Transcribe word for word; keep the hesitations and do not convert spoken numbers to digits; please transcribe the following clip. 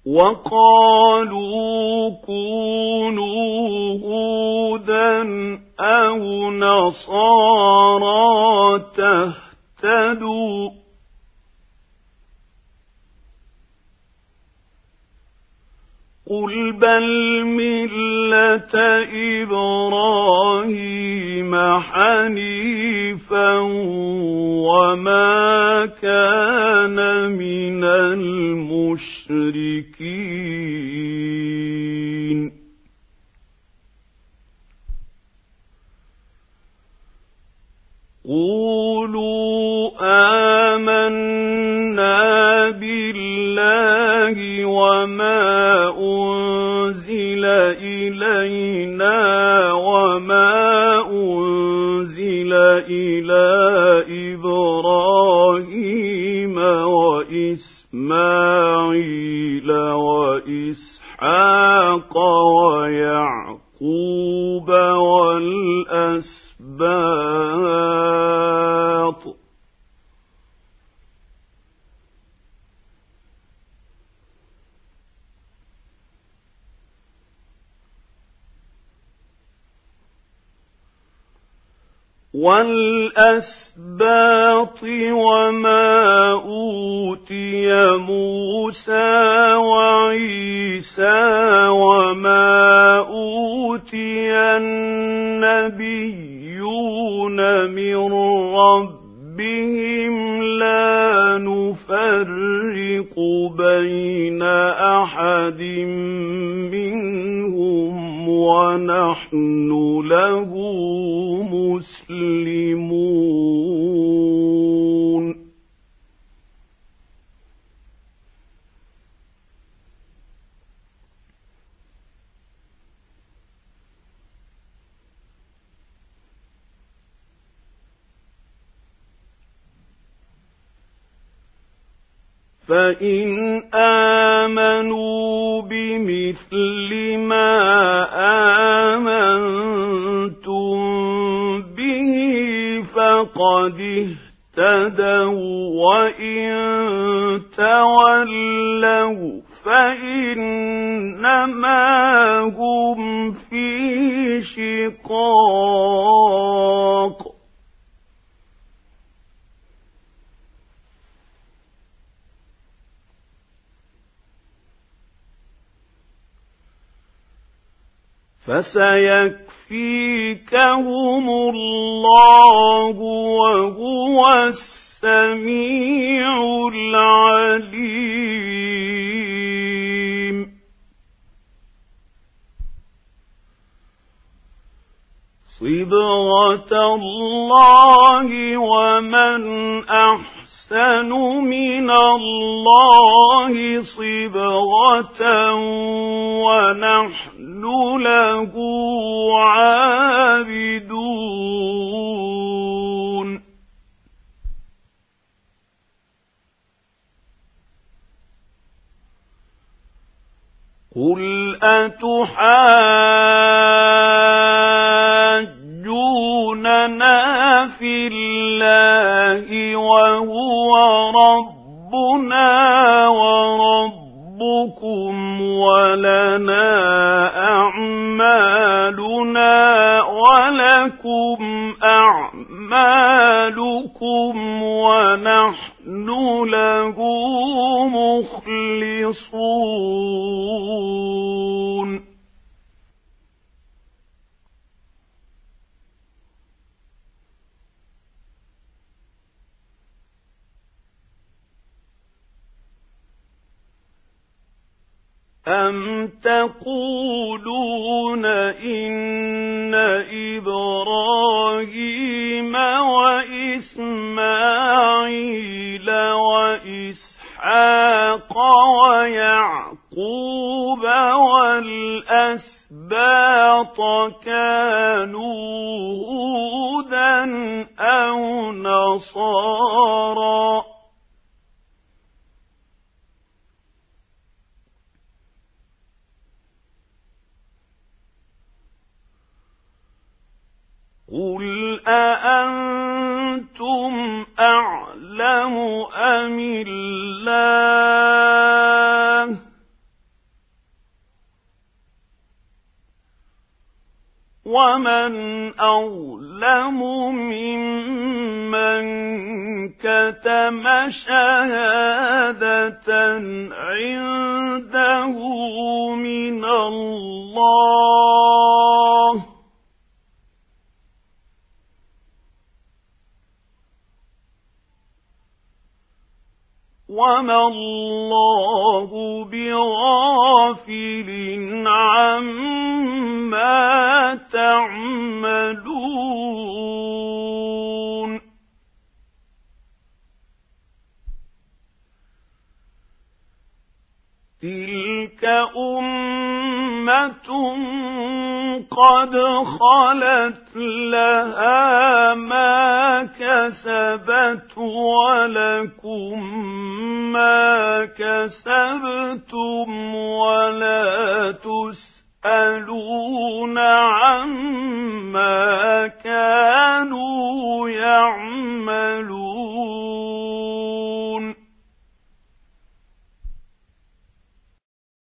وقالوا كونوا هودا أو نصارى تهتدوا قل بل ملة إبراهيم حنيفا وما كان من المشركين قولوا آمنا بالله وما أنزل إلينا وما أنزل إلى إبراهيم وإسماعيل وإسحاق ويعقوب والأسباط والأسباط وما أوتي موسى وعيسى وما أوتي النبيون من ربهم لا نفرق بين أحد منهم ونحن له مسلمون فإن آمنوا بمثل ما آمنتم به فقد اهتدوا وإن تولوا فإنما هم في شقاق فسيكفيكهم الله وهو السميع العليم صبغة الله ومن أحسن من الله صبغة ونحن له عابدون قل أتحاجوننا في الله وهو ربنا وربكم ولنا أعمالنا ولكم أعمالكم ونحن له مخلصون أَمْ تَقُولُونَ إِنَّ إِبْرَاهِيمَ وَإِسْمَاعِيلَ وَإِسْحَاقَ وَيَعْقُوبَ وَالْأَسْبَاطَ كَانُوا هُودًا أَوْ نَصَارَىٰ قُلْ أَأَنْتُمْ أَعْلَمُ أَمِ اللَّهُ كتم شهادة عنده من الله وما الله بغافل عما تعملون تلك أمة قد خلت لها ما كسبت ولكم ما كسبتم ولا تسألون عما